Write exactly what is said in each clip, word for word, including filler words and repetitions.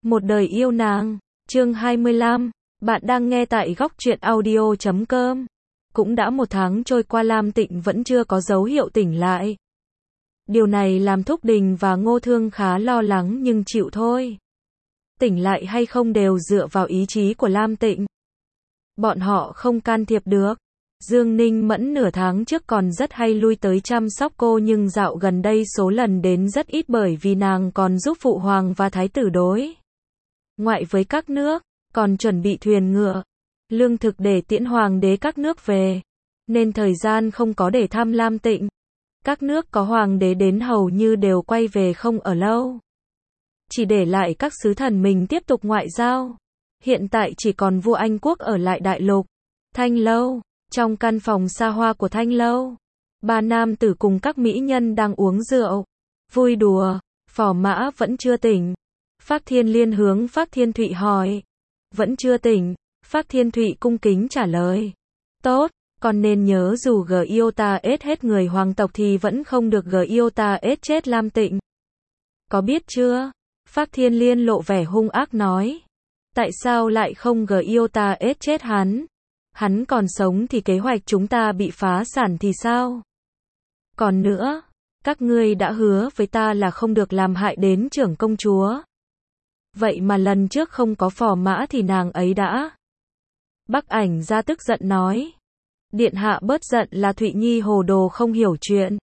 Một đời yêu nàng, chương hai mươi lăm, bạn đang nghe tại góc truyện audio chấm com. Cũng đã một tháng trôi qua Lam Tịnh vẫn chưa có dấu hiệu tỉnh lại. Điều này làm Thúc Đình và Ngô Thương khá lo lắng nhưng chịu thôi. Tỉnh lại hay không đều dựa vào ý chí của Lam Tịnh. Bọn họ không can thiệp được. Dương Ninh Mẫn nửa tháng trước còn rất hay lui tới chăm sóc cô nhưng dạo gần đây số lần đến rất ít bởi vì nàng còn giúp phụ hoàng và thái tử đối ngoại với các nước, còn chuẩn bị thuyền ngựa, lương thực để tiễn hoàng đế các nước về, nên thời gian không có để thăm Lam Tịnh. Các nước có hoàng đế đến hầu như đều quay về không ở lâu, chỉ để lại các sứ thần mình tiếp tục ngoại giao. Hiện tại chỉ còn vua Anh quốc ở lại đại lục, Thanh Lâu. Trong căn phòng xa hoa của Thanh Lâu, ba nam tử cùng các mỹ nhân đang uống rượu, vui đùa. Phò Mã vẫn chưa tỉnh. Phác Thiên Liên hướng Phác Thiên Thụy hỏi. Vẫn chưa tỉnh. Phác Thiên Thụy cung kính trả lời. Tốt, còn nên nhớ dù G yêu ta ết hết người hoàng tộc thì vẫn không được G yêu ta ết chết Lam Tịnh. Có biết chưa? Phác Thiên Liên lộ vẻ hung ác nói. Tại sao lại không G yêu ta ết chết hắn? Hắn còn sống thì kế hoạch chúng ta bị phá sản thì sao? Còn nữa, các ngươi đã hứa với ta là không được làm hại đến trưởng công chúa. Vậy mà lần trước không có Phò Mã thì nàng ấy đã. Bắc Ảnh ra tức giận nói. Điện hạ bớt giận là Thụy Nhi hồ đồ không hiểu chuyện.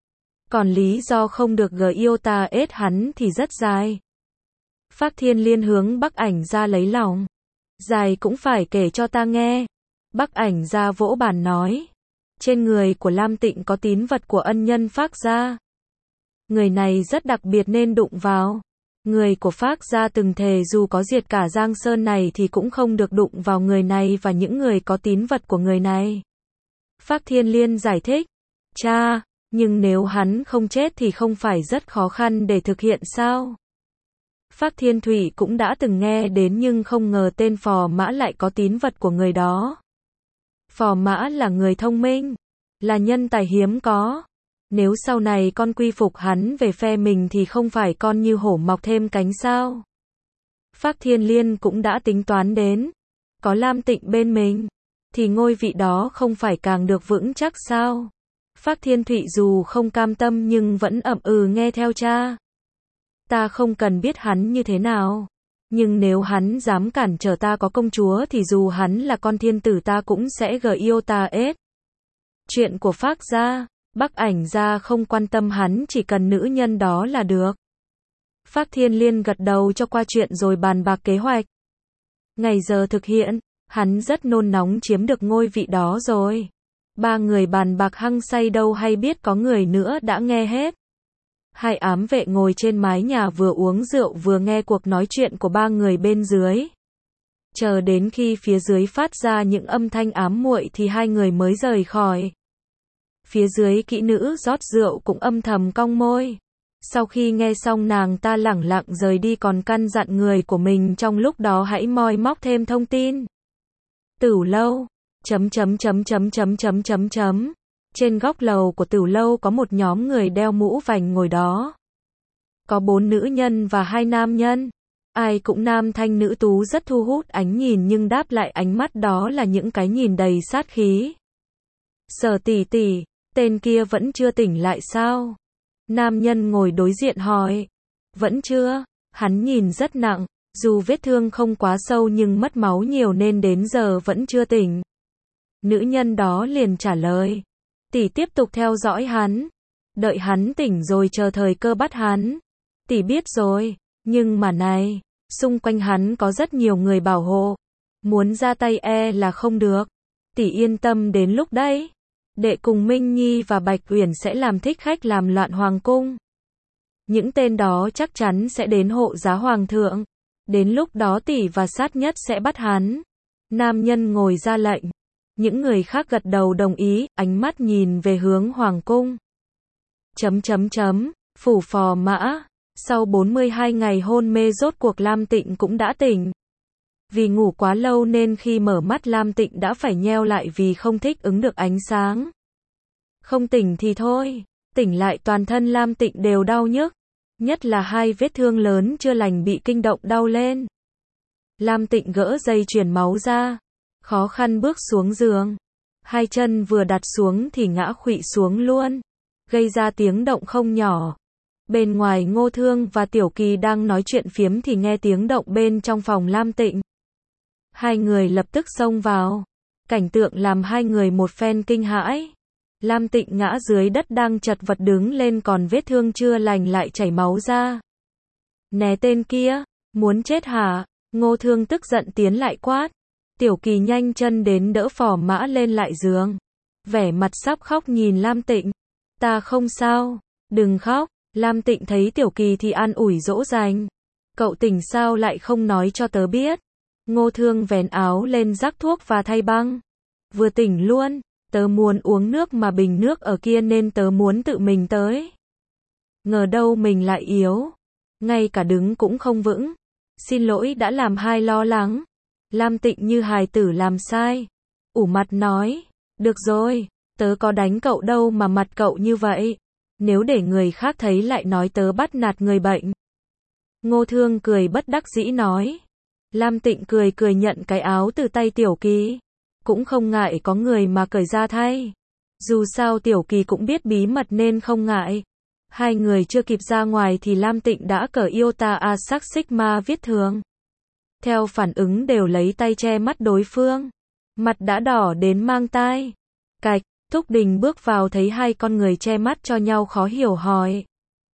Còn lý do không được G yêu ta ết hắn thì rất dài. Phác Thiên Liên hướng Bắc Ảnh ra lấy lòng. Dài cũng phải kể cho ta nghe. Bắc Ảnh ra vỗ bàn nói. Trên người của Lam Tịnh có tín vật của ân nhân Phác gia. Người này rất đặc biệt nên đụng vào. Người của Phác gia từng thề dù có diệt cả Giang Sơn này thì cũng không được đụng vào người này và những người có tín vật của người này. Phác Thiên Liên giải thích. Cha, nhưng nếu hắn không chết thì không phải rất khó khăn để thực hiện sao? Phác Thiên Thụy cũng đã từng nghe đến nhưng không ngờ tên Phò Mã lại có tín vật của người đó. Phò Mã là người thông minh, là nhân tài hiếm có. Nếu sau này con quy phục hắn về phe mình thì không phải con như hổ mọc thêm cánh sao? Phác Thiên Liên cũng đã tính toán đến. Có Lam Tịnh bên mình, thì ngôi vị đó không phải càng được vững chắc sao? Phác Thiên Thụy dù không cam tâm nhưng vẫn ậm ừ nghe theo cha. Ta không cần biết hắn như thế nào. Nhưng nếu hắn dám cản trở ta có công chúa thì dù hắn là con thiên tử ta cũng sẽ G yêu ta ết. Chuyện của Phác gia, Bắc Ảnh gia không quan tâm hắn chỉ cần nữ nhân đó là được. Phác Thiên Liên gật đầu cho qua chuyện rồi bàn bạc kế hoạch. Ngày giờ thực hiện, hắn rất nôn nóng chiếm được ngôi vị đó rồi. Ba người bàn bạc hăng say đâu hay biết có người nữa đã nghe hết. Hai ám vệ ngồi trên mái nhà vừa uống rượu vừa nghe cuộc nói chuyện của ba người bên dưới. Chờ đến khi phía dưới phát ra những âm thanh ám muội thì hai người mới rời khỏi. Phía dưới kỹ nữ rót rượu cũng âm thầm cong môi. Sau khi nghe xong nàng ta lẳng lặng rời đi còn căn dặn người của mình trong lúc đó hãy moi móc thêm thông tin. Tửu lâu, chấm chấm chấm chấm chấm chấm chấm chấm. Trên góc lầu của Tửu lâu có một nhóm người đeo mũ vành ngồi đó. Có bốn nữ nhân và hai nam nhân. Ai cũng nam thanh nữ tú rất thu hút ánh nhìn nhưng đáp lại ánh mắt đó là những cái nhìn đầy sát khí. Sở tỷ tỷ, tên kia vẫn chưa tỉnh lại sao? Nam nhân ngồi đối diện hỏi. Vẫn chưa, hắn nhìn rất nặng, dù vết thương không quá sâu nhưng mất máu nhiều nên đến giờ vẫn chưa tỉnh. Nữ nhân đó liền trả lời. Tỷ tiếp tục theo dõi hắn. Đợi hắn tỉnh rồi chờ thời cơ bắt hắn. Tỷ biết rồi, nhưng mà này, xung quanh hắn có rất nhiều người bảo hộ. Muốn ra tay e là không được. Tỷ yên tâm đến lúc đấy. Đệ cùng Minh Nhi và Bạch Uyển sẽ làm thích khách làm loạn hoàng cung. Những tên đó chắc chắn sẽ đến hộ giá hoàng thượng. Đến lúc đó tỷ và sát nhất sẽ bắt hắn. Nam nhân ngồi ra lệnh. Những người khác gật đầu đồng ý, ánh mắt nhìn về hướng hoàng cung. Chấm chấm chấm, phủ Phò Mã. Sau bốn mươi hai ngày hôn mê rốt cuộc Lam Tịnh cũng đã tỉnh. Vì ngủ quá lâu nên khi mở mắt Lam Tịnh đã phải nheo lại vì không thích ứng được ánh sáng. Không tỉnh thì thôi, tỉnh lại toàn thân Lam Tịnh đều đau nhức. Nhất là hai vết thương lớn chưa lành bị kinh động đau lên. Lam Tịnh gỡ dây chuyền máu ra, khó khăn bước xuống giường. Hai chân vừa đặt xuống thì ngã khuỵu xuống luôn, gây ra tiếng động không nhỏ. Bên ngoài Ngô Thương và Tiểu Kỳ đang nói chuyện phiếm thì nghe tiếng động bên trong phòng Lam Tịnh. Hai người lập tức xông vào. Cảnh tượng làm hai người một phen kinh hãi. Lam Tịnh ngã dưới đất đang chật vật đứng lên còn vết thương chưa lành lại chảy máu ra. Né tên kia, muốn chết hả? Ngô Thương tức giận tiến lại quát. Tiểu Kỳ nhanh chân đến đỡ phò mã lên lại giường. Vẻ mặt sắp khóc nhìn Lam Tịnh. Ta không sao, đừng khóc. Lam Tịnh thấy Tiểu Kỳ thì an ủi dỗ dành. Cậu tỉnh sao lại không nói cho tớ biết. Ngô Thương vén áo lên rắc thuốc và thay băng. Vừa tỉnh luôn, tớ muốn uống nước mà bình nước ở kia nên tớ muốn tự mình tới. Ngờ đâu mình lại yếu. Ngay cả đứng cũng không vững. Xin lỗi đã làm hai lo lắng. Lam Tịnh như hài tử làm sai. Ủ mặt nói, được rồi, tớ có đánh cậu đâu mà mặt cậu như vậy. Nếu để người khác thấy lại nói tớ bắt nạt người bệnh. Ngô Thương cười bất đắc dĩ nói. Lam Tịnh cười cười nhận cái áo từ tay Tiểu Kỳ. Cũng không ngại có người mà cởi ra thay. Dù sao Tiểu Kỳ cũng biết bí mật nên không ngại. Hai người chưa kịp ra ngoài thì Lam Tịnh đã cởi Iota Asac Sigma viết thường. Theo phản ứng đều lấy tay che mắt đối phương. Mặt đã đỏ đến mang tai. Cạch, Thúc Đình bước vào thấy hai con người che mắt cho nhau khó hiểu hỏi.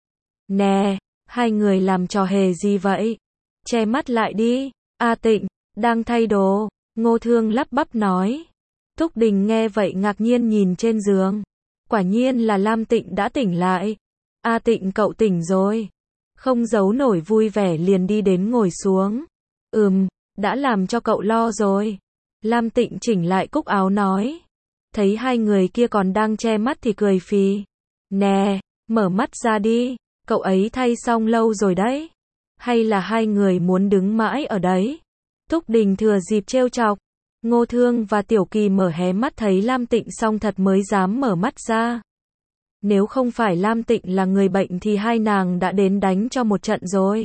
Nè, hai người làm trò hề gì vậy? Che mắt lại đi. A Tịnh, đang thay đồ. Ngô Thương lắp bắp nói. Thúc Đình nghe vậy ngạc nhiên nhìn trên giường. Quả nhiên là Lam Tịnh đã tỉnh lại. A Tịnh cậu tỉnh rồi. Không giấu nổi vui vẻ liền đi đến ngồi xuống. Ừm, đã làm cho cậu lo rồi. Lam Tịnh chỉnh lại cúc áo nói. Thấy hai người kia còn đang che mắt thì cười phì. Nè, mở mắt ra đi. Cậu ấy thay xong lâu rồi đấy. Hay là hai người muốn đứng mãi ở đấy? Thúc Đình thừa dịp trêu chọc. Ngô Thương và Tiểu Kỳ mở hé mắt thấy Lam Tịnh xong thật mới dám mở mắt ra. Nếu không phải Lam Tịnh là người bệnh thì hai nàng đã đến đánh cho một trận rồi.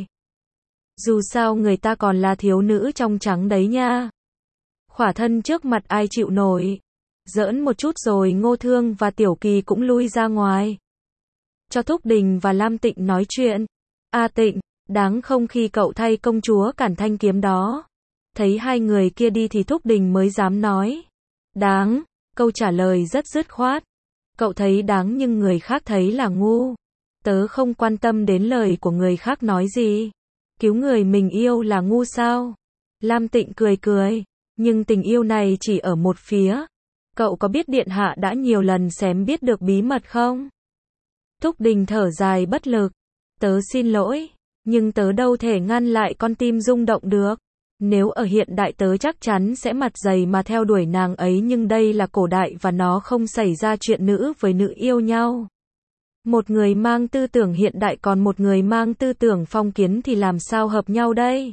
Dù sao người ta còn là thiếu nữ trong trắng đấy nha. Khỏa thân trước mặt ai chịu nổi. Giỡn một chút rồi Ngô Thương và Tiểu Kỳ cũng lui ra ngoài. Cho Thúc Đình và Lam Tịnh nói chuyện. A Tịnh, đáng không khi cậu thay công chúa cản thanh kiếm đó. Thấy hai người kia đi thì Thúc Đình mới dám nói. Đáng, câu trả lời rất dứt khoát. Cậu thấy đáng nhưng người khác thấy là ngu. Tớ không quan tâm đến lời của người khác nói gì. Cứu người mình yêu là ngu sao? Lam Tịnh cười cười. Nhưng tình yêu này chỉ ở một phía. Cậu có biết điện hạ đã nhiều lần xém biết được bí mật không? Thúc Đình thở dài bất lực. Tớ xin lỗi. Nhưng tớ đâu thể ngăn lại con tim rung động được. Nếu ở hiện đại tớ chắc chắn sẽ mặt dày mà theo đuổi nàng ấy nhưng đây là cổ đại và nó không xảy ra chuyện nữ với nữ yêu nhau. Một người mang tư tưởng hiện đại còn một người mang tư tưởng phong kiến thì làm sao hợp nhau đây?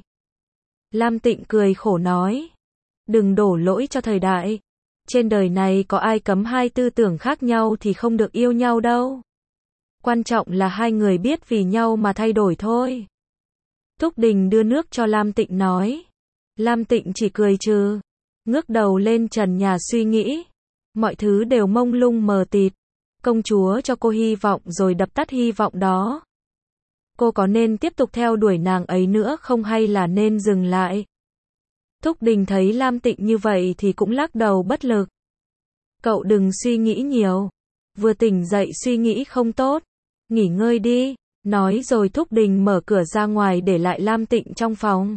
Lam Tịnh cười khổ nói. Đừng đổ lỗi cho thời đại. Trên đời này có ai cấm hai tư tưởng khác nhau thì không được yêu nhau đâu. Quan trọng là hai người biết vì nhau mà thay đổi thôi. Thúc Đình đưa nước cho Lam Tịnh nói. Lam Tịnh chỉ cười trừ. Ngước đầu lên trần nhà suy nghĩ. Mọi thứ đều mông lung mờ tịt. Công chúa cho cô hy vọng rồi đập tắt hy vọng đó. Cô có nên tiếp tục theo đuổi nàng ấy nữa không hay là nên dừng lại? Thúc Đình thấy Lam Tịnh như vậy thì cũng lắc đầu bất lực. Cậu đừng suy nghĩ nhiều. Vừa tỉnh dậy suy nghĩ không tốt. Nghỉ ngơi đi. Nói rồi Thúc Đình mở cửa ra ngoài để lại Lam Tịnh trong phòng.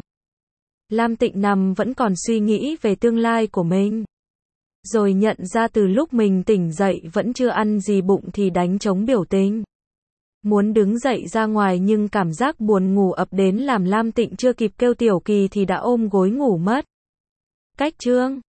Lam Tịnh nằm vẫn còn suy nghĩ về tương lai của mình. Rồi nhận ra từ lúc mình tỉnh dậy vẫn chưa ăn gì bụng thì đánh trống biểu tình. Muốn đứng dậy ra ngoài nhưng cảm giác buồn ngủ ập đến làm Lam Tịnh chưa kịp kêu Tiểu Kỳ thì đã ôm gối ngủ mất. Cách chương